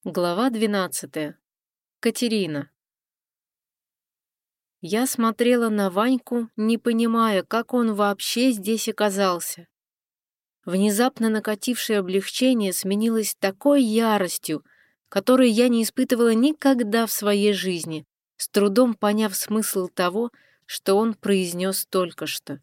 Глава 12. Катерина. Я смотрела на Ваньку, не понимая, как он вообще здесь оказался. Внезапно накатившее облегчение сменилось такой яростью, которой я не испытывала никогда в своей жизни, с трудом поняв смысл того, что он произнес только что.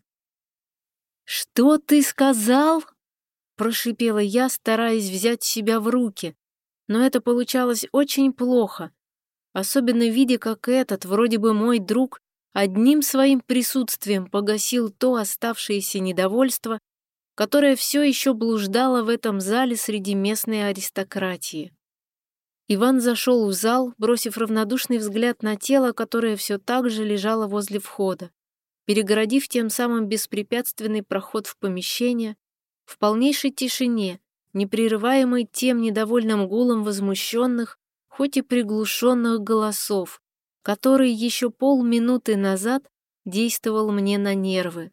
«Что ты сказал?» — прошипела я, стараясь взять себя в руки, но это получалось очень плохо. Особенно видя, как этот, вроде бы мой друг, одним своим присутствием погасил то оставшееся недовольство, которое все еще блуждало в этом зале среди местной аристократии. Иван зашел в зал, бросив равнодушный взгляд на тело, которое все так же лежало возле входа, перегородив тем самым беспрепятственный проход в помещение, в полнейшей тишине, непрерываемой тем недовольным гулом возмущенных, хоть и приглушенных голосов, который еще полминуты назад действовал мне на нервы.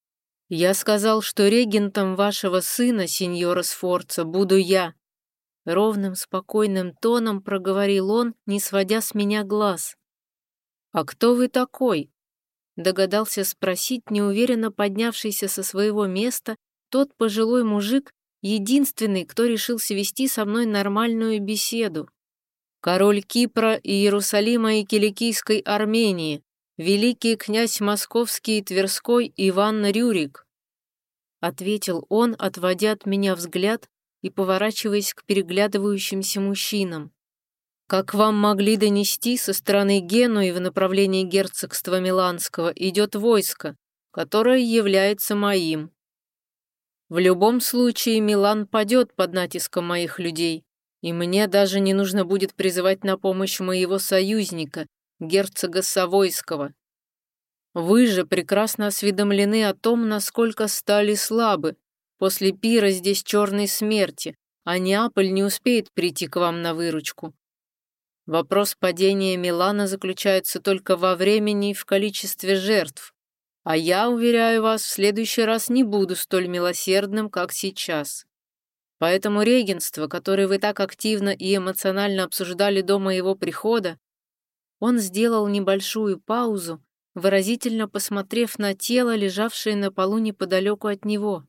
«Я сказал, что регентом вашего сына, сеньора Сфорца, буду я», ровным, спокойным тоном проговорил он, не сводя с меня глаз. «А кто вы такой?» Догадался спросить неуверенно поднявшийся со своего места тот пожилой мужик, единственный, кто решился вести со мной нормальную беседу. Король Кипра и Иерусалима и Киликийской Армении, великий князь Московский и Тверской Иван Рюрик, ответил он, отводя от меня взгляд и поворачиваясь к переглядывающимся мужчинам. Как вам могли донести, со стороны Генуи в направлении герцогства Миланского идет войско, которое является моим. В любом случае Милан падет под натиском моих людей, и мне даже не нужно будет призывать на помощь моего союзника, герцога Савойского. Вы же прекрасно осведомлены о том, насколько стали слабы. После пира здесь черной смерти, а Неаполь не успеет прийти к вам на выручку. Вопрос падения Милана заключается только во времени и в количестве жертв. А я, уверяю вас, в следующий раз не буду столь милосердным, как сейчас. Поэтому регенство, которое вы так активно и эмоционально обсуждали до моего прихода, он сделал небольшую паузу, выразительно посмотрев на тело, лежавшее на полу неподалеку от него.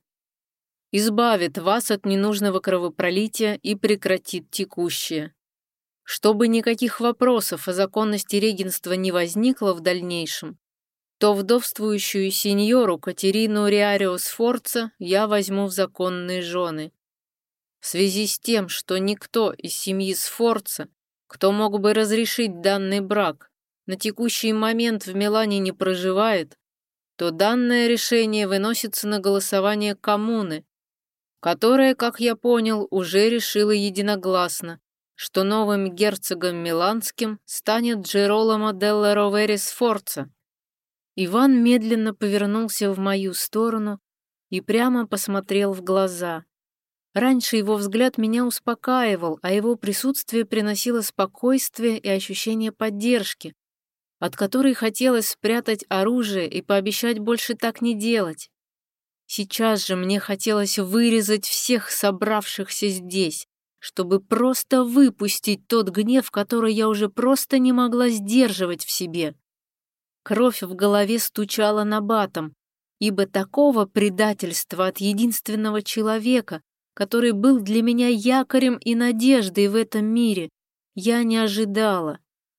Избавит вас от ненужного кровопролития и прекратит текущее. Чтобы никаких вопросов о законности регенства не возникло в дальнейшем, то вдовствующую сеньору Катерину Риарио Сфорца я возьму в законные жены. В связи с тем, что никто из семьи Сфорца, кто мог бы разрешить данный брак, на текущий момент в Милане не проживает, то данное решение выносится на голосование коммуны, которая, как я понял, уже решила единогласно, что новым герцогом Миланским станет Джероломо делла Ровери Сфорца. Иван медленно повернулся в мою сторону и прямо посмотрел в глаза. Раньше его взгляд меня успокаивал, а его присутствие приносило спокойствие и ощущение поддержки, от которой хотелось спрятать оружие и пообещать больше так не делать. Сейчас же мне хотелось вырезать всех собравшихся здесь, чтобы просто выпустить тот гнев, который я уже просто не могла сдерживать в себе. Кровь в голове стучала набатом, ибо такого предательства от единственного человека, который был для меня якорем и надеждой в этом мире, я не ожидала.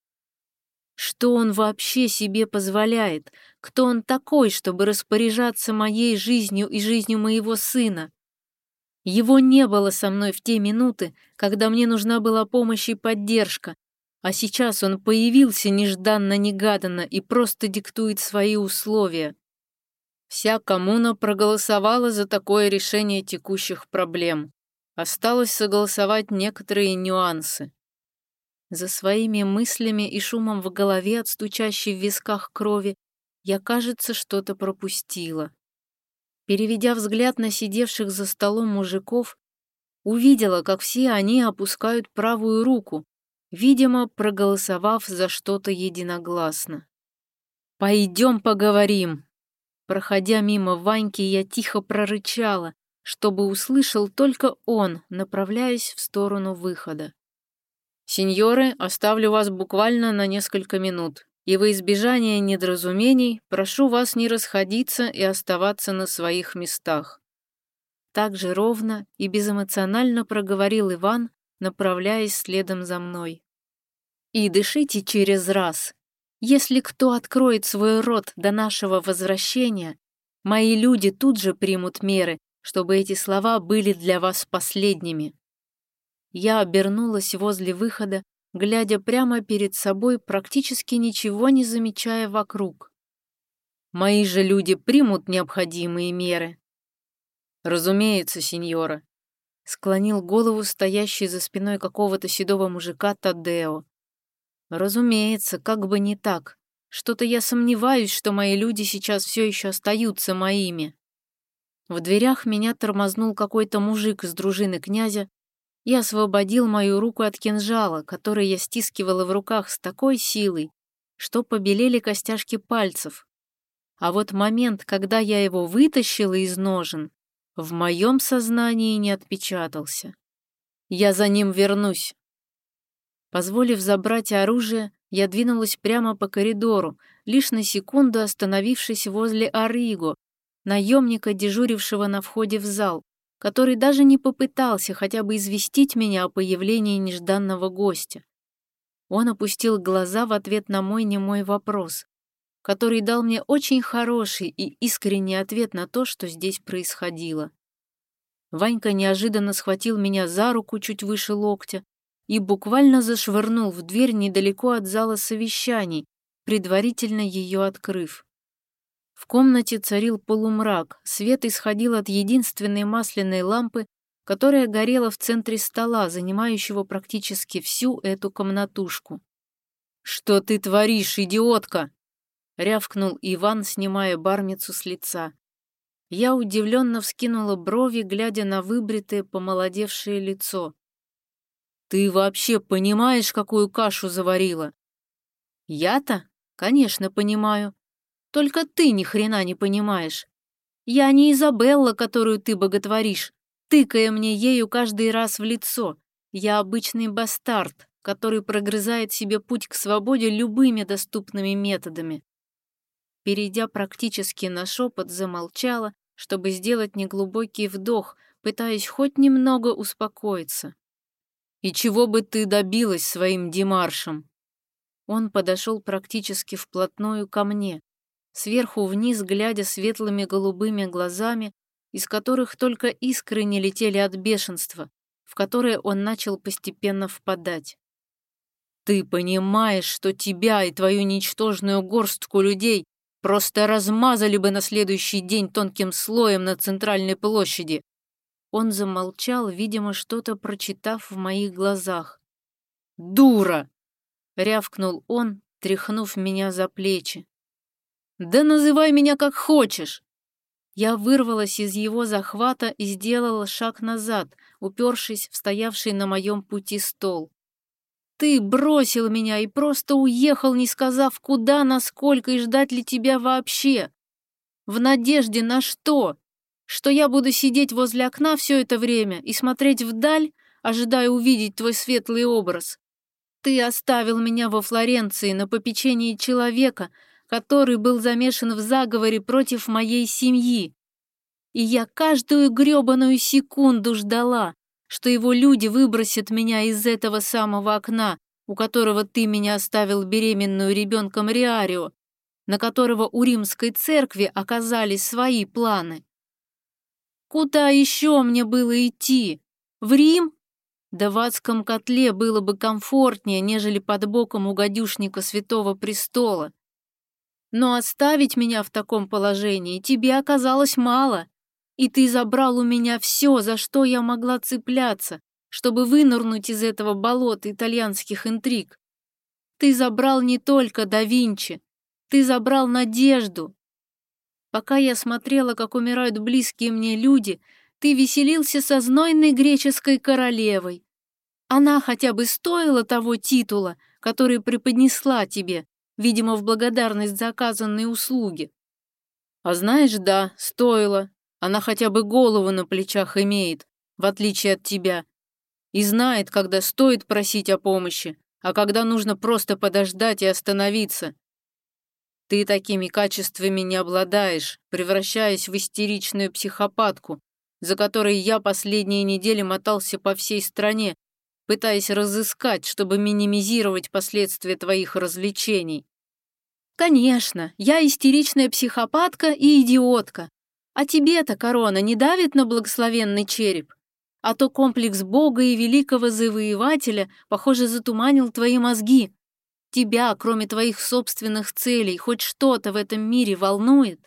Что он вообще себе позволяет? Кто он такой, чтобы распоряжаться моей жизнью и жизнью моего сына? Его не было со мной в те минуты, когда мне нужна была помощь и поддержка, а сейчас он появился нежданно-негаданно и просто диктует свои условия. Вся коммуна проголосовала за такое решение текущих проблем. Осталось согласовать некоторые нюансы. За своими мыслями и шумом в голове от стучащей в висках крови я, кажется, что-то пропустила. Переведя взгляд на сидевших за столом мужиков, увидела, как все они опускают правую руку, видимо, проголосовав за что-то единогласно. «Пойдем поговорим!» Проходя мимо Ваньки, я тихо прорычала, чтобы услышал только он, направляясь в сторону выхода. Сеньоры, оставлю вас буквально на несколько минут, и во избежание недоразумений прошу вас не расходиться и оставаться на своих местах». Так же ровно и безэмоционально проговорил Иван, направляясь следом за мной. «И дышите через раз. Если кто откроет свой рот до нашего возвращения, мои люди тут же примут меры, чтобы эти слова были для вас последними». Я обернулась возле выхода, глядя прямо перед собой, практически ничего не замечая вокруг. «Мои же люди примут необходимые меры». «Разумеется, сеньора», — склонил голову стоящий за спиной какого-то седого мужика Таддео. «Разумеется, как бы не так. Что-то я сомневаюсь, что мои люди сейчас все еще остаются моими». В дверях меня тормознул какой-то мужик из дружины князя и освободил мою руку от кинжала, который я стискивала в руках с такой силой, что побелели костяшки пальцев. А вот момент, когда я его вытащила из ножен, в моем сознании не отпечатался. «Я за ним вернусь». Позволив забрать оружие, я двинулась прямо по коридору, лишь на секунду остановившись возле Ариго, наемника, дежурившего на входе в зал, который даже не попытался хотя бы известить меня о появлении нежданного гостя. Он опустил глаза в ответ на мой немой вопрос, который дал мне очень хороший и искренний ответ на то, что здесь происходило. Ванька неожиданно схватил меня за руку чуть выше локтя и буквально зашвырнул в дверь недалеко от зала совещаний, предварительно ее открыв. В комнате царил полумрак, свет исходил от единственной масляной лампы, которая горела в центре стола, занимающего практически всю эту комнатушку. «Что ты творишь, идиотка?» — рявкнул Иван, снимая бармицу с лица. Я удивленно вскинула брови, глядя на выбритое, помолодевшее лицо. «Ты вообще понимаешь, какую кашу заварила?» «Я-то? Конечно, понимаю. Только ты ни хрена не понимаешь. Я не Изабелла, которую ты боготворишь, тыкая мне ею каждый раз в лицо. Я обычный бастард, который прогрызает себе путь к свободе любыми доступными методами». Перейдя практически на шепот, замолчала, чтобы сделать неглубокий вдох, пытаясь хоть немного успокоиться. «И чего бы ты добилась своим демаршем?» Он подошел практически вплотную ко мне, сверху вниз глядя светлыми голубыми глазами, из которых только искры не летели от бешенства, в которое он начал постепенно впадать. «Ты понимаешь, что тебя и твою ничтожную горстку людей просто размазали бы на следующий день тонким слоем на центральной площади?» Он замолчал, видимо, что-то прочитав в моих глазах. «Дура!» — рявкнул он, тряхнув меня за плечи. «Да называй меня как хочешь!» Я вырвалась из его захвата и сделала шаг назад, упершись в стоявший на моем пути стол. «Ты бросил меня и просто уехал, не сказав, куда, насколько и ждать ли тебя вообще. В надежде на что? Что я буду сидеть возле окна все это время и смотреть вдаль, ожидая увидеть твой светлый образ? Ты оставил меня во Флоренции на попечении человека, который был замешан в заговоре против моей семьи. И я каждую грёбаную секунду ждала, что его люди выбросят меня из этого самого окна, у которого ты меня оставил беременную ребенком Риарио, на которого у римской церкви оказались свои планы. Куда еще мне было идти? В Рим? Да в адском котле было бы комфортнее, нежели под боком у гадюшника Святого Престола. Но оставить меня в таком положении тебе оказалось мало, и ты забрал у меня все, за что я могла цепляться, чтобы вынырнуть из этого болота итальянских интриг. Ты забрал не только да Винчи, ты забрал надежду. Пока я смотрела, как умирают близкие мне люди, ты веселился со знойной греческой королевой. Она хотя бы стоила того титула, который преподнесла тебе, видимо, в благодарность за оказанные услуги. А знаешь, да, стоила. Она хотя бы голову на плечах имеет, в отличие от тебя. и знает, когда стоит просить о помощи, а когда нужно просто подождать и остановиться. Ты такими качествами не обладаешь, превращаясь в истеричную психопатку, за которой я последние недели мотался по всей стране, пытаясь разыскать, чтобы минимизировать последствия твоих развлечений. Конечно, я истеричная психопатка и идиотка. А тебе-то корона не давит на благословенный череп? А то комплекс Бога и великого завоевателя, похоже, затуманил твои мозги. Тебя, кроме твоих собственных целей, хоть что-то в этом мире волнует?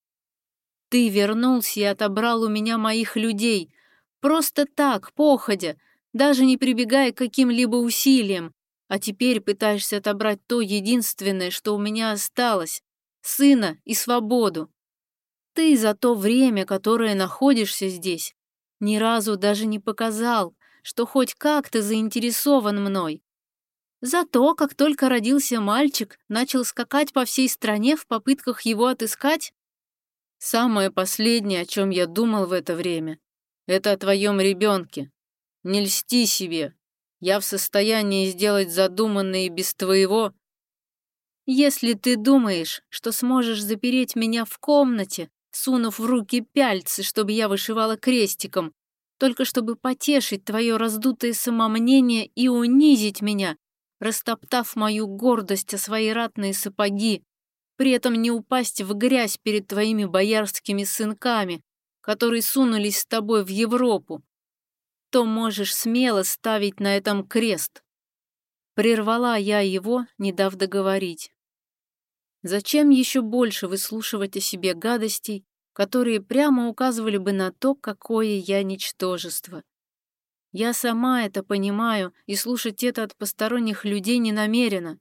Ты вернулся и отобрал у меня моих людей. Просто так, походя, даже не прибегая к каким-либо усилиям. А теперь пытаешься отобрать то единственное, что у меня осталось — сына и свободу. Ты за то время, которое находишься здесь, ни разу даже не показал, что хоть как-то заинтересован мной. Зато, как только родился мальчик, начал скакать по всей стране в попытках его отыскать. Самое последнее, о чем я думал в это время, это о твоем ребенке. Не льсти себе. Я в состоянии сделать задуманное и без твоего. Если ты думаешь, что сможешь запереть меня в комнате, сунув в руки пяльцы, чтобы я вышивала крестиком, только чтобы потешить твое раздутое самомнение и унизить меня, растоптав мою гордость о свои ратные сапоги, при этом не упасть в грязь перед твоими боярскими сынками, которые сунулись с тобой в Европу, то можешь смело ставить на этом крест. Прервала я его, не дав договорить. Зачем еще больше выслушивать о себе гадостей, которые прямо указывали бы на то, какое я ничтожество? Я сама это понимаю, и слушать это от посторонних людей не намерена.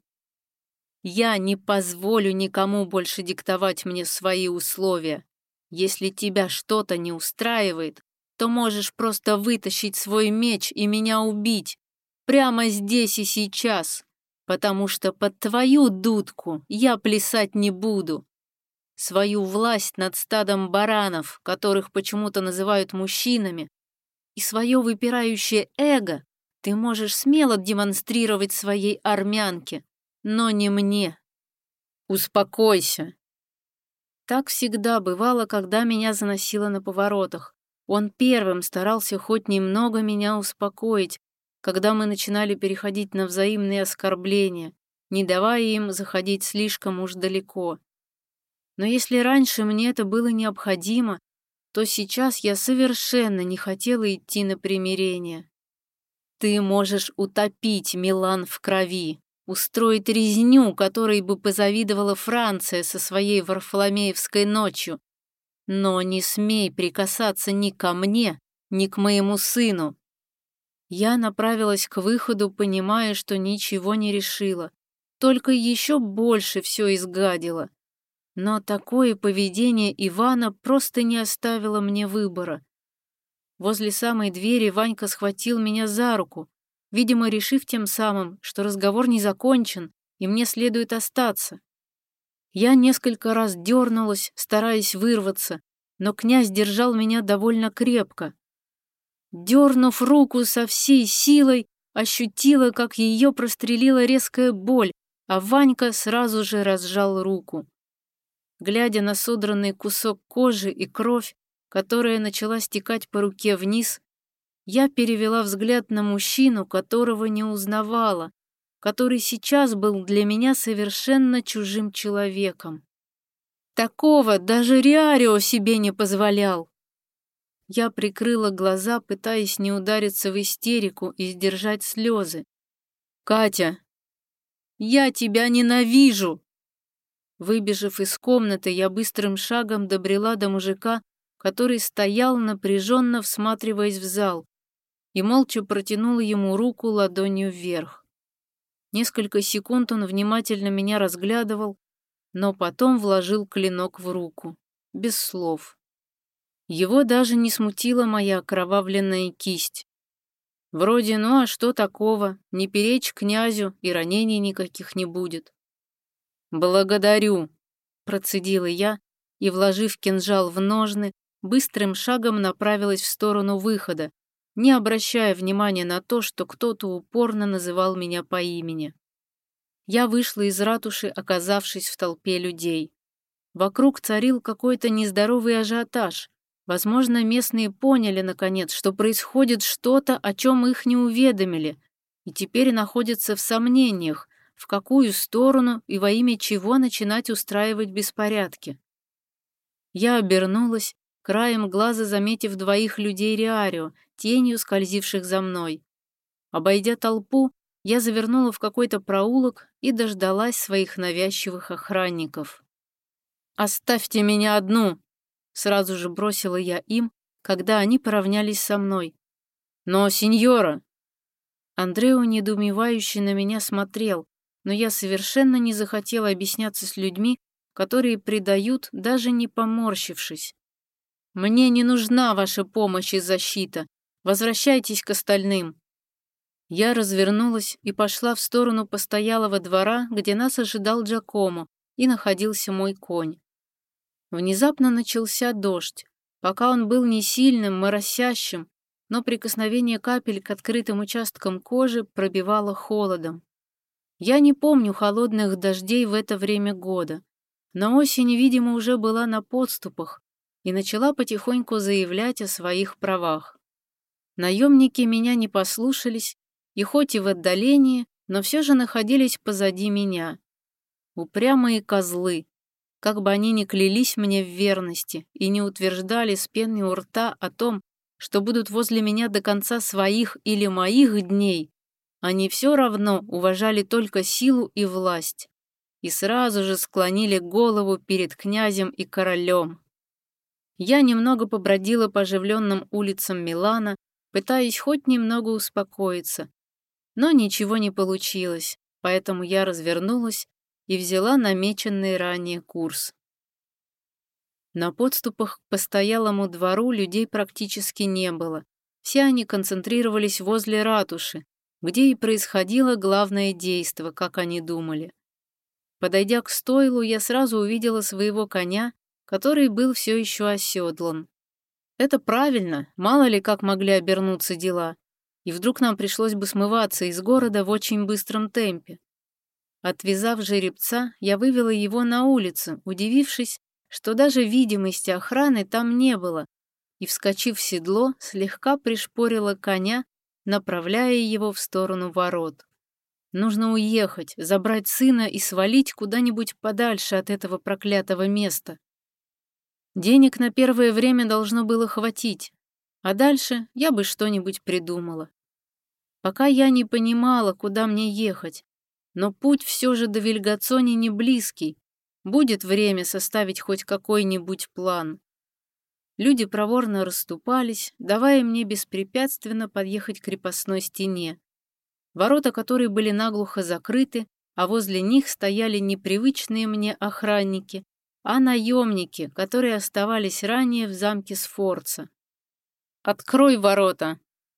Я не позволю никому больше диктовать мне свои условия. Если тебя что-то не устраивает, то можешь просто вытащить свой меч и меня убить. Прямо здесь и сейчас. Потому что под твою дудку я плясать не буду. Свою власть над стадом баранов, которых почему-то называют мужчинами, и свое выпирающее эго ты можешь смело демонстрировать своей армянке, но не мне. Успокойся. Так всегда бывало, когда меня заносило на поворотах. Он первым старался хоть немного меня успокоить, когда мы начинали переходить на взаимные оскорбления, не давая им заходить слишком уж далеко. Но если раньше мне это было необходимо, то сейчас я совершенно не хотела идти на примирение. Ты можешь утопить Милан в крови, устроить резню, которой бы позавидовала Франция со своей Варфоломеевской ночью, но не смей прикасаться ни ко мне, ни к моему сыну. Я направилась к выходу, понимая, что ничего не решила, только еще больше все изгадила. Но такое поведение Ивана просто не оставило мне выбора. Возле самой двери Ванька схватил меня за руку, видимо, решив тем самым, что разговор не закончен, и мне следует остаться. Я несколько раз дернулась, стараясь вырваться, но князь держал меня довольно крепко. Дернув руку со всей силой, ощутила, как ее прострелила резкая боль, а Ванька сразу же разжал руку. Глядя на содранный кусок кожи и кровь, которая начала стекать по руке вниз, я перевела взгляд на мужчину, которого не узнавала, который сейчас был для меня совершенно чужим человеком. Такого даже Риарио себе не позволял. Я прикрыла глаза, пытаясь не удариться в истерику и сдержать слезы. «Катя, я тебя ненавижу!» Выбежав из комнаты, я быстрым шагом добрела до мужика, который стоял, напряженно всматриваясь в зал, и молча протянула ему руку ладонью вверх. Несколько секунд он внимательно меня разглядывал, но потом вложил клинок в руку, без слов. Его даже не смутила моя окровавленная кисть. Вроде, ну а что такого, не перечь князю, и ранений никаких не будет. «Благодарю», — процедила я и, вложив кинжал в ножны, быстрым шагом направилась в сторону выхода, не обращая внимания на то, что кто-то упорно называл меня по имени. Я вышла из ратуши, оказавшись в толпе людей. Вокруг царил какой-то нездоровый ажиотаж. Возможно, местные поняли, наконец, что происходит что-то, о чем их не уведомили, и теперь находятся в сомнениях, в какую сторону и во имя чего начинать устраивать беспорядки. Я обернулась, краем глаза заметив двоих людей Риарио, тенью скользивших за мной. Обойдя толпу, я завернула в какой-то проулок и дождалась своих навязчивых охранников. «Оставьте меня одну!» — сразу же бросила я им, когда они поравнялись со мной. «Но, сеньора!» Андрео недоумевающе на меня смотрел, но я совершенно не захотела объясняться с людьми, которые предают, даже не поморщившись. «Мне не нужна ваша помощь и защита. Возвращайтесь к остальным». Я развернулась и пошла в сторону постоялого двора, где нас ожидал Джакомо и находился мой конь. Внезапно начался дождь. Пока он был не сильным, моросящим, но прикосновение капель к открытым участкам кожи пробивало холодом. Я не помню холодных дождей в это время года, но осень, видимо, уже была на подступах и начала потихоньку заявлять о своих правах. Наемники меня не послушались, и хоть и в отдалении, но все же находились позади меня. Упрямые козлы, как бы они ни клялись мне в верности и не утверждали с пеной у рта о том, что будут возле меня до конца своих или моих дней, они все равно уважали только силу и власть и сразу же склонили голову перед князем и королем. Я немного побродила по оживленным улицам Милана, пытаясь хоть немного успокоиться, но ничего не получилось, поэтому я развернулась и взяла намеченный ранее курс. На подступах к постоялому двору людей практически не было. Все они концентрировались возле ратуши, где и происходило главное действо, как они думали. Подойдя к стойлу, я сразу увидела своего коня, который был все еще оседлан. Это правильно, мало ли как могли обернуться дела, и вдруг нам пришлось бы смываться из города в очень быстром темпе. Отвязав жеребца, я вывела его на улицу, удивившись, что даже видимости охраны там не было, и, вскочив в седло, слегка пришпорила коня, направляя его в сторону ворот. Нужно уехать, забрать сына и свалить куда-нибудь подальше от этого проклятого места. Денег на первое время должно было хватить, а дальше я бы что-нибудь придумала. Пока я не понимала, куда мне ехать, но путь все же до Вильгацони не близкий, будет время составить хоть какой-нибудь план. Люди проворно расступались, давая мне беспрепятственно подъехать к крепостной стене, ворота которой были наглухо закрыты, а возле них стояли непривычные мне охранники, а наемники, которые оставались ранее в замке Сфорца. «Открой ворота!»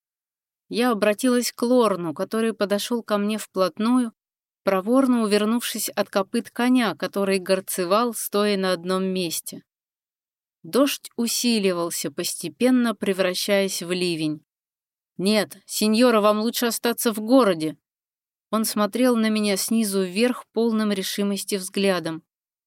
Я обратилась к Лорну, который подошел ко мне вплотную, проворно увернувшись от копыт коня, который горцевал, стоя на одном месте. Дождь усиливался, постепенно превращаясь в ливень. «Нет, сеньора, вам лучше остаться в городе!» Он смотрел на меня снизу вверх полным решимости взглядом.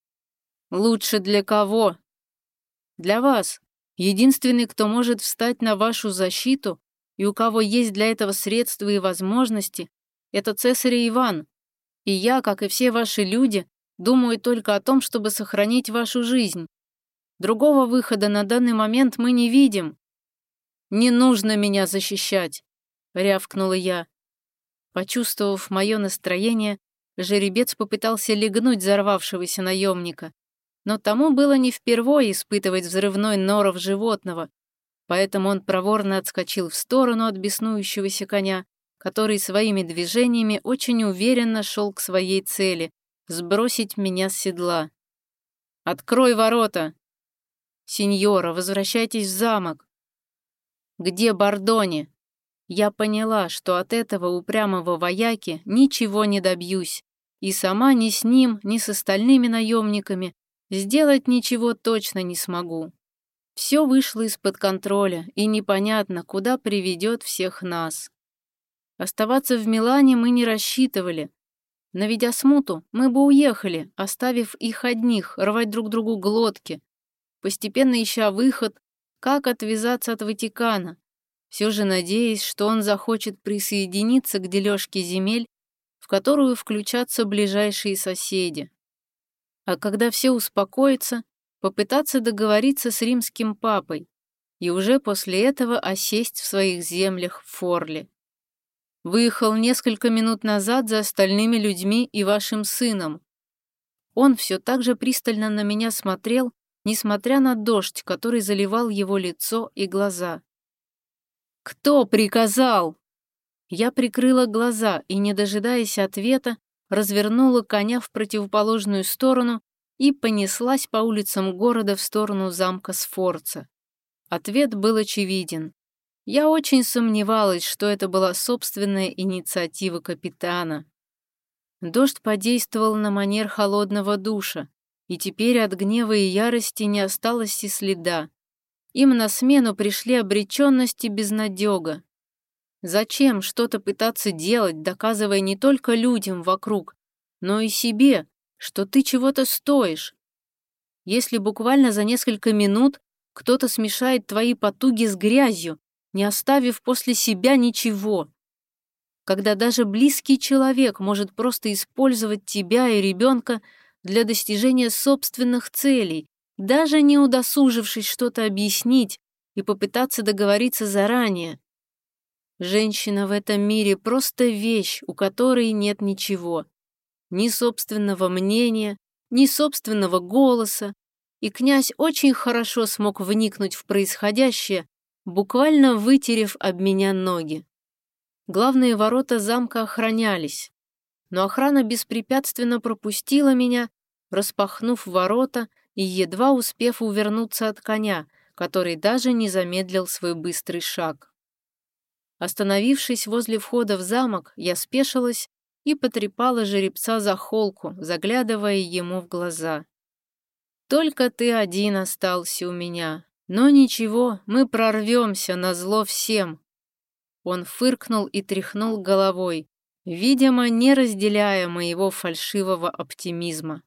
«Лучше для кого?» «Для вас. Единственный, кто может встать на вашу защиту и у кого есть для этого средства и возможности, это цесарь Иван. И я, как и все ваши люди, думаю только о том, чтобы сохранить вашу жизнь. Другого выхода на данный момент мы не видим». «Не нужно меня защищать», — рявкнула я. Почувствовав мое настроение, жеребец попытался легнуть взорвавшегося наемника, но тому было не впервой испытывать взрывной норов животного, поэтому он проворно отскочил в сторону от беснующегося коня, который своими движениями очень уверенно шел к своей цели — сбросить меня с седла. «Открой ворота!» «Сеньора, возвращайтесь в замок!» «Где Бардони?» Я поняла, что от этого упрямого вояки ничего не добьюсь, и сама ни с ним, ни с остальными наемниками сделать ничего точно не смогу. Все вышло из-под контроля, и непонятно, куда приведет всех нас. Оставаться в Милане мы не рассчитывали. Наведя смуту, мы бы уехали, оставив их одних рвать друг другу глотки, постепенно ища выход, как отвязаться от Ватикана, все же надеясь, что он захочет присоединиться к дележке земель, в которую включатся ближайшие соседи. А когда все успокоится, попытаться договориться с римским папой и уже после этого осесть в своих землях в Форле. Выехал несколько минут назад за остальными людьми и вашим сыном. Он все так же пристально на меня смотрел, несмотря на дождь, который заливал его лицо и глаза. «Кто приказал?» Я прикрыла глаза и, не дожидаясь ответа, развернула коня в противоположную сторону и понеслась по улицам города в сторону замка Сфорца. Ответ был очевиден. Я очень сомневалась, что это была собственная инициатива капитана. Дождь подействовал на манер холодного душа, и теперь от гнева и ярости не осталось и следа. Им на смену пришли обреченность и безнадега. Зачем что-то пытаться делать, доказывая не только людям вокруг, но и себе, что ты чего-то стоишь? Если буквально за несколько минут кто-то смешает твои потуги с грязью, не оставив после себя ничего. Когда даже близкий человек может просто использовать тебя и ребенка для достижения собственных целей, даже не удосужившись что-то объяснить и попытаться договориться заранее. Женщина в этом мире просто вещь, у которой нет ничего. Ни собственного мнения, ни собственного голоса. И князь очень хорошо смог вникнуть в происходящее, буквально вытерев об меня ноги. Главные ворота замка охранялись, но охрана беспрепятственно пропустила меня, распахнув ворота и едва успев увернуться от коня, который даже не замедлил свой быстрый шаг. Остановившись возле входа в замок, я спешилась и потрепала жеребца за холку, заглядывая ему в глаза. «Только ты один остался у меня. Но ничего, мы прорвемся назло всем». Он фыркнул и тряхнул головой, видимо, не разделяя моего фальшивого оптимизма.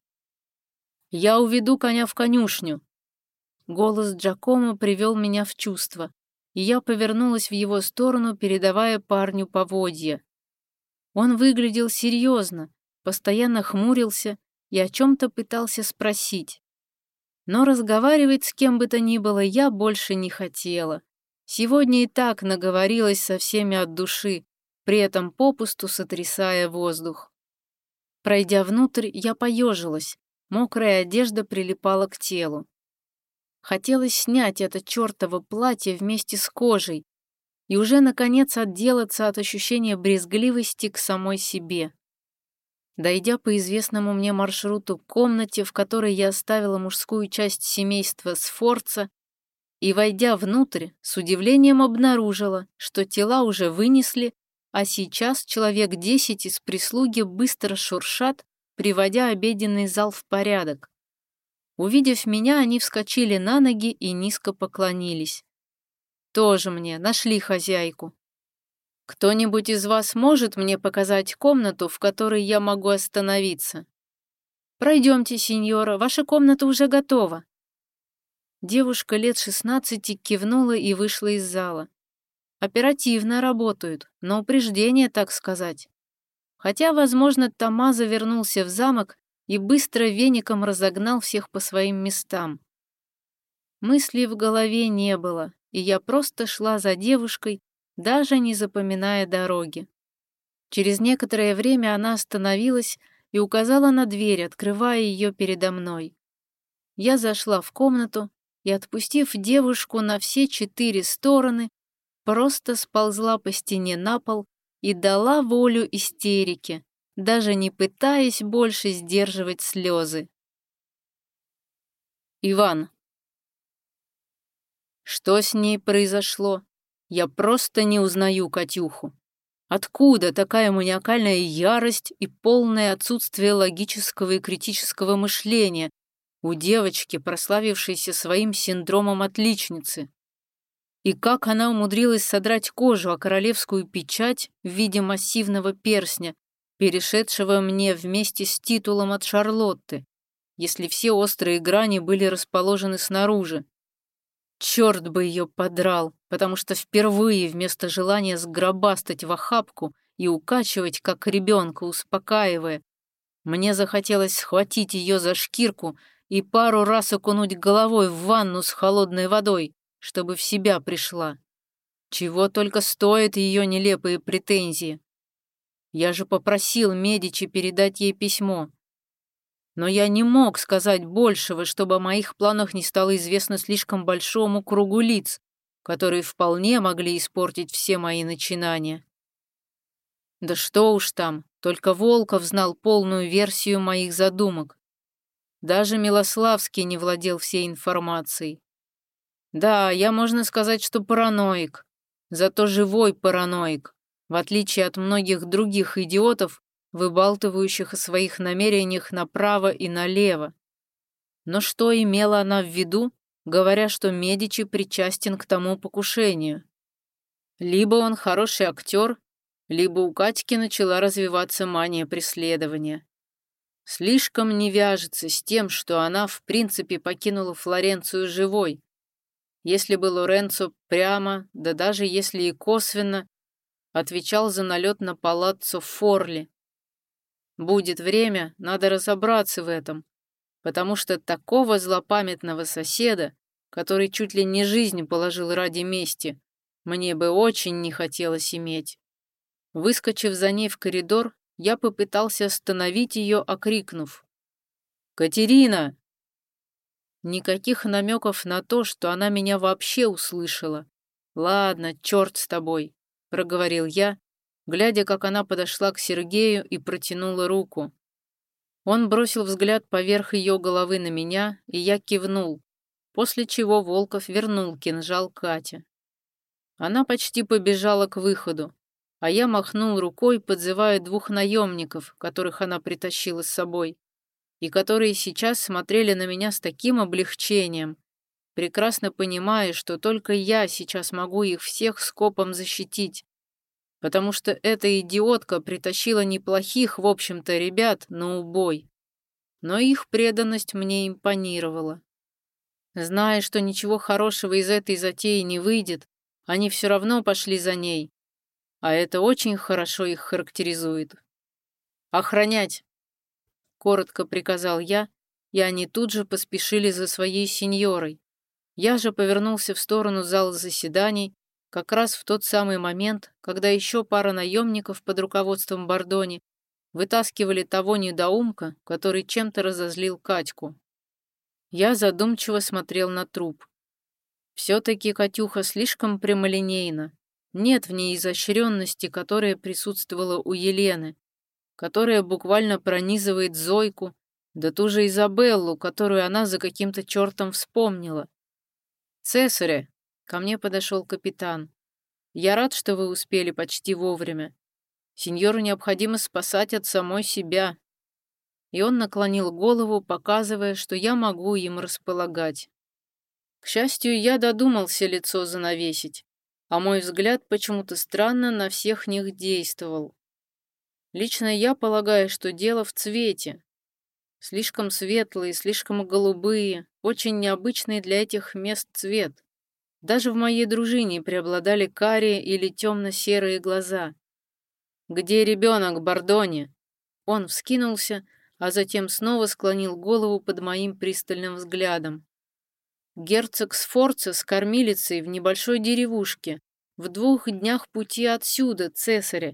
«Я уведу коня в конюшню». Голос Джакомо привел меня в чувство, и я повернулась в его сторону, передавая парню поводья. Он выглядел серьезно, постоянно хмурился и о чем-то пытался спросить. Но разговаривать с кем бы то ни было я больше не хотела. Сегодня и так наговорилась со всеми от души, при этом попусту сотрясая воздух. Пройдя внутрь, я поежилась, мокрая одежда прилипала к телу. Хотелось снять это чертово платье вместе с кожей и уже, наконец, отделаться от ощущения брезгливости к самой себе. Дойдя по известному мне маршруту к комнате, в которой я оставила мужскую часть семейства Сфорца, и, войдя внутрь, с удивлением обнаружила, что тела уже вынесли, а сейчас человек 10 из прислуги быстро шуршат, приводя обеденный зал в порядок. Увидев меня, они вскочили на ноги и низко поклонились. Тоже мне нашли хозяйку. «Кто-нибудь из вас может мне показать комнату, в которой я могу остановиться?» «Пройдемте, сеньора, ваша комната уже готова». Девушка лет 16 кивнула и вышла из зала. Оперативно работают, на упреждение, так сказать. Хотя, возможно, Томмазо вернулся в замок и быстро веником разогнал всех по своим местам. Мыслей в голове не было, и я просто шла за девушкой, даже не запоминая дороги. Через некоторое время она остановилась и указала на дверь, открывая ее передо мной. Я зашла в комнату и, отпустив девушку на все 4 стороны, просто сползла по стене на пол и дала волю истерике, даже не пытаясь больше сдерживать слезы. Иван. Что с ней произошло? Я просто не узнаю Катюху. Откуда такая маниакальная ярость и полное отсутствие логического и критического мышления, у девочки, прославившейся своим синдромом отличницы. И как она умудрилась содрать кожу о королевскую печать в виде массивного перстня, перешедшего мне вместе с титулом от Шарлотты, если все острые грани были расположены снаружи. Черт бы ее подрал, потому что впервые вместо желания сгробастать в охапку и укачивать, как ребенка, успокаивая, мне захотелось схватить ее за шкирку и пару раз окунуть головой в ванну с холодной водой, чтобы в себя пришла. Чего только стоят ее нелепые претензии. Я же попросил Медичи передать ей письмо. Но я не мог сказать большего, чтобы о моих планах не стало известно слишком большому кругу лиц, которые вполне могли испортить все мои начинания. Да что уж там, только Волков знал полную версию моих задумок. Даже Милославский не владел всей информацией. Да, я, можно сказать, что параноик, зато живой параноик, в отличие от многих других идиотов, выбалтывающих о своих намерениях направо и налево. Но что имела она в виду, говоря, что Медичи причастен к тому покушению? Либо он хороший актер, либо у Катьки начала развиваться мания преследования. Слишком не вяжется с тем, что она в принципе покинула Флоренцию живой. Если бы Лоренцо прямо, да даже если и косвенно, отвечал за налет на палаццо Форли. Будет время, надо разобраться в этом, потому что такого злопамятного соседа, который чуть ли не жизнь положил ради мести, мне бы очень не хотелось иметь. Выскочив за ней в коридор, я попытался остановить ее, окрикнув: «Катерина!» Никаких намеков на то, что она меня вообще услышала. «Ладно, черт с тобой», — проговорил я, глядя, как она подошла к Сергею и протянула руку. Он бросил взгляд поверх ее головы на меня, и я кивнул, после чего Волков вернул кинжал Кате. Она почти побежала к выходу, а я махнул рукой, подзывая двух наемников, которых она притащила с собой, и которые сейчас смотрели на меня с таким облегчением, прекрасно понимая, что только я сейчас могу их всех скопом защитить, потому что эта идиотка притащила неплохих, в общем-то, ребят на убой. Но их преданность мне импонировала. Зная, что ничего хорошего из этой затеи не выйдет, они все равно пошли за ней, а это очень хорошо их характеризует. «Охранять!» — коротко приказал я, и они тут же поспешили за своей сеньорой. Я же повернулся в сторону зала заседаний, как раз в тот самый момент, когда еще пара наемников под руководством Бордони вытаскивали того недоумка, который чем-то разозлил Катьку. Я задумчиво смотрел на труп. Все-таки Катюха слишком прямолинейна. Нет в ней изощренности, которая присутствовала у Елены, которая буквально пронизывает Зойку, да ту же Изабеллу, которую она за каким-то чертом вспомнила. «Цесаре!» — ко мне подошел капитан. «Я рад, что вы успели почти вовремя. Сеньору необходимо спасать от самой себя». И он наклонил голову, показывая, что я могу им располагать. К счастью, я додумался лицо занавесить, а мой взгляд почему-то странно на всех них действовал. Лично я полагаю, что дело в цвете. Слишком светлые, слишком голубые, очень необычный для этих мест цвет. Даже в моей дружине преобладали карие или темно-серые глаза. «Где ребенок, Бордони?» Он вскинулся, а затем снова склонил голову под моим пристальным взглядом. «Герцог Сфорца с кормилицей в небольшой деревушке, в 2 днях пути отсюда, цесаря».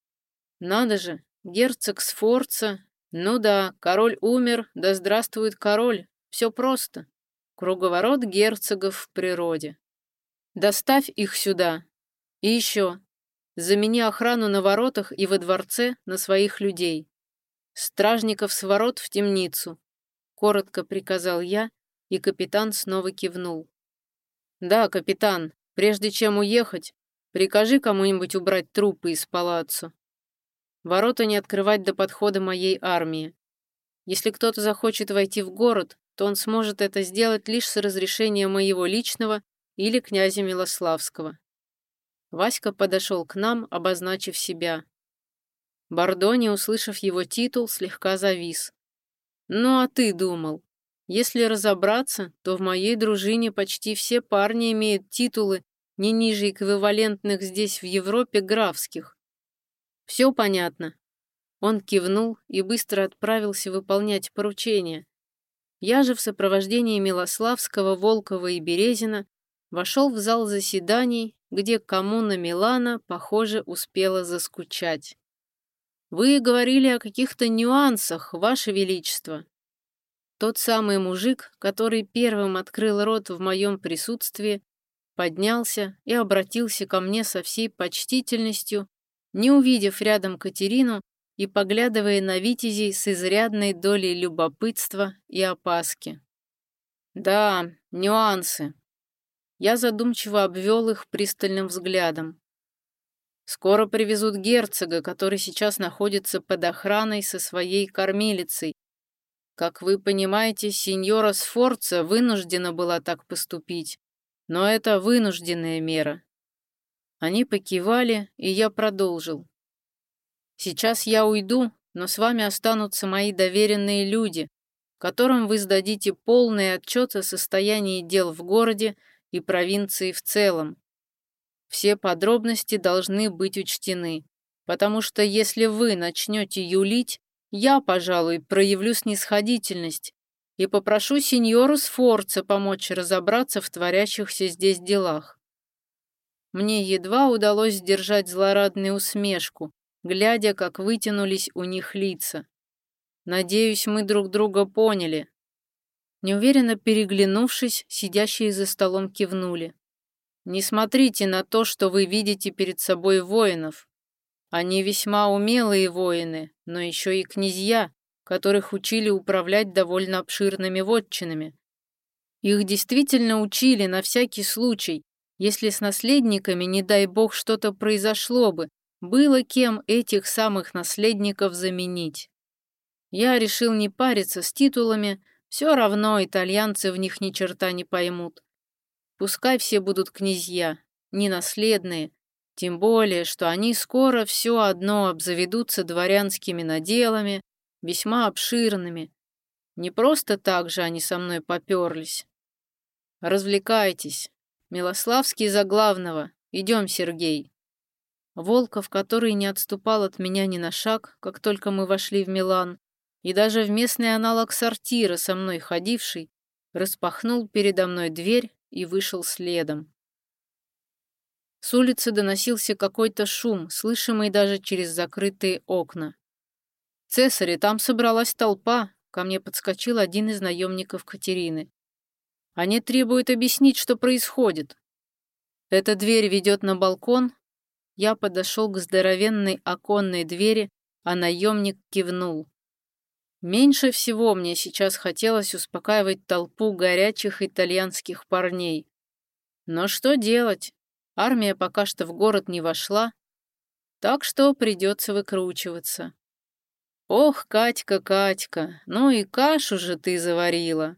Надо же, герцог Сфорца. Ну да, король умер, да здравствует король. Все просто. Круговорот герцогов в природе. Доставь их сюда. И еще. Замени охрану на воротах и во дворце на своих людей. Стражников с ворот в темницу. Коротко приказал я, и капитан снова кивнул. Да, капитан, прежде чем уехать, прикажи кому-нибудь убрать трупы из палаццо. Ворота не открывать до подхода моей армии. Если кто-то захочет войти в город, то он сможет это сделать лишь с разрешения моего личного или князя Милославского. Васька подошел к нам, обозначив себя. Бардони, услышав его титул, слегка завис. «Ну а ты думал? Если разобраться, то в моей дружине почти все парни имеют титулы не ниже эквивалентных здесь в Европе графских. Все понятно». Он кивнул и быстро отправился выполнять поручение. Я же в сопровождении Милославского, Волкова и Березина вошел в зал заседаний, где коммуна Милана, похоже, успела заскучать. «Вы говорили о каких-то нюансах, Ваше Величество». Тот самый мужик, который первым открыл рот в моем присутствии, поднялся и обратился ко мне со всей почтительностью, не увидев рядом Катерину и поглядывая на витязей с изрядной долей любопытства и опаски. «Да, нюансы». Я задумчиво обвел их пристальным взглядом. «Скоро привезут герцога, который сейчас находится под охраной со своей кормилицей. Как вы понимаете, сеньора Сфорца вынуждена была так поступить, но это вынужденная мера». Они покивали, и я продолжил. «Сейчас я уйду, но с вами останутся мои доверенные люди, которым вы сдадите полный отчет о состоянии дел в городе и провинции в целом. Все подробности должны быть учтены, потому что если вы начнете юлить, я, пожалуй, проявлю снисходительность и попрошу сеньору Сфорца помочь разобраться в творящихся здесь делах». Мне едва удалось сдержать злорадную усмешку, глядя, как вытянулись у них лица. Надеюсь, мы друг друга поняли. Неуверенно переглянувшись, сидящие за столом кивнули. Не смотрите на то, что вы видите перед собой воинов. Они весьма умелые воины, но еще и князья, которых учили управлять довольно обширными вотчинами. Их действительно учили на всякий случай, если с наследниками, не дай бог, что-то произошло бы, было кем этих самых наследников заменить. Я решил не париться с титулами, все равно итальянцы в них ни черта не поймут. Пускай все будут князья, не наследные, тем более, что они скоро все одно обзаведутся дворянскими наделами, весьма обширными. Не просто так же они со мной поперлись. Развлекайтесь. Милославский за главного. Идем, Сергей. Волков, который не отступал от меня ни на шаг, как только мы вошли в Милан, и даже в местный аналог сортира со мной ходивший, распахнул передо мной дверь и вышел следом. С улицы доносился какой-то шум, слышимый даже через закрытые окна. «Цесаре, там собралась толпа», — ко мне подскочил один из наемников Катерины. «Они требуют объяснить, что происходит». «Эта дверь ведет на балкон?» Я подошел к здоровенной оконной двери, а наемник кивнул. Меньше всего мне сейчас хотелось успокаивать толпу горячих итальянских парней. Но что делать? Армия пока что в город не вошла, так что придется выкручиваться. Ох, Катька, Катька, ну и кашу же ты заварила.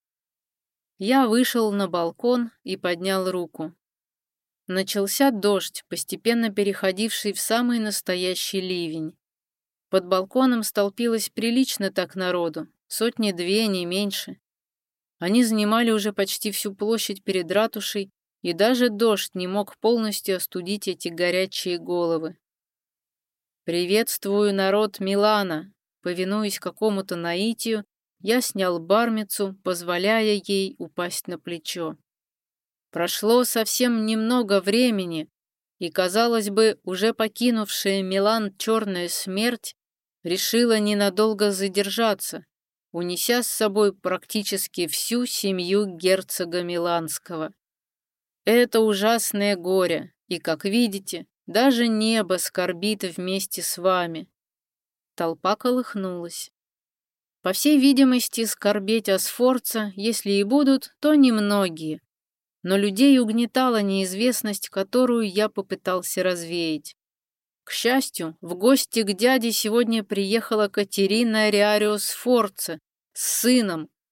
Я вышел на балкон и поднял руку. Начался дождь, постепенно переходивший в самый настоящий ливень. Под балконом столпилось прилично так народу, 100-2, не меньше. Они занимали уже почти всю площадь перед ратушей, и даже дождь не мог полностью остудить эти горячие головы. «Приветствую, народ Милана!» Повинуясь какому-то наитию, я снял бармицу, позволяя ей упасть на плечо. Прошло совсем немного времени, и, казалось бы, уже покинувшая Милан черная смерть решила ненадолго задержаться, унеся с собой практически всю семью герцога Миланского. Это ужасное горе, и, как видите, даже небо скорбит вместе с вами. Толпа колыхнулась. По всей видимости, скорбеть о Сфорца, если и будут, то немногие. Но людей угнетала неизвестность, которую я попытался развеять. К счастью, в гости к дяде сегодня приехала Катерина Риарио Сфорца с сыном.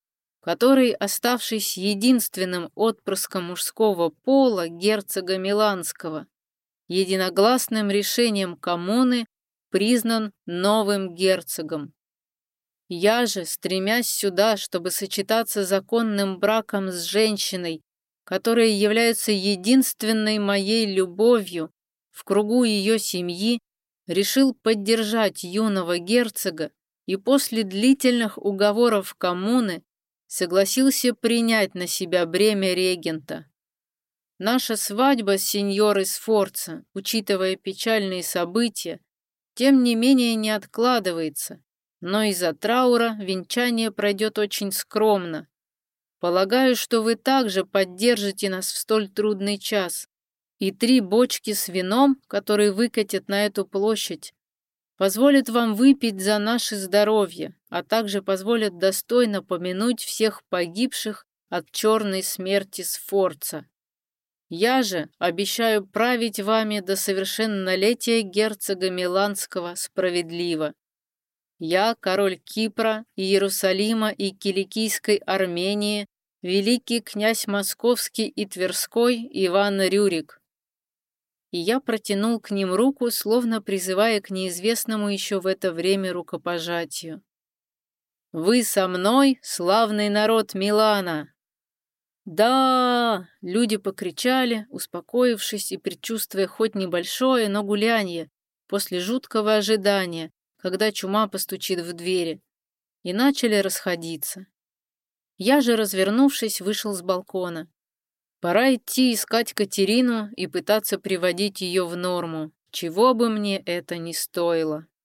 который, оставшись единственным отпрыском мужского пола герцога Миланского, единогласным решением коммуны признан новым герцогом. Я же, стремясь сюда, чтобы сочетаться законным браком с женщиной, которая является единственной моей любовью в кругу ее семьи, решил поддержать юного герцога и после длительных уговоров коммуны согласился принять на себя бремя регента. Наша свадьба с сеньорой Сфорца, учитывая печальные события, тем не менее не откладывается, но из-за траура венчание пройдет очень скромно. Полагаю, что вы также поддержите нас в столь трудный час, и 3 бочки с вином, которые выкатят на эту площадь, позволят вам выпить за наше здоровье, а также позволят достойно помянуть всех погибших от черной смерти Сфорца. Я же обещаю править вами до совершеннолетия герцога Миланского справедливо. Я, король Кипра, Иерусалима и Киликийской Армении, великий князь Московский и Тверской Иван Рюрик. И я протянул к ним руку, словно призывая к неизвестному еще в это время рукопожатию. «Вы со мной, славный народ Милана!» «Да!» — люди покричали, успокоившись и предчувствуя хоть небольшое, но гулянье после жуткого ожидания, когда чума постучит в двери, и начали расходиться. Я же, развернувшись, вышел с балкона. Пора идти искать Катерину и пытаться приводить ее в норму, чего бы мне это ни стоило.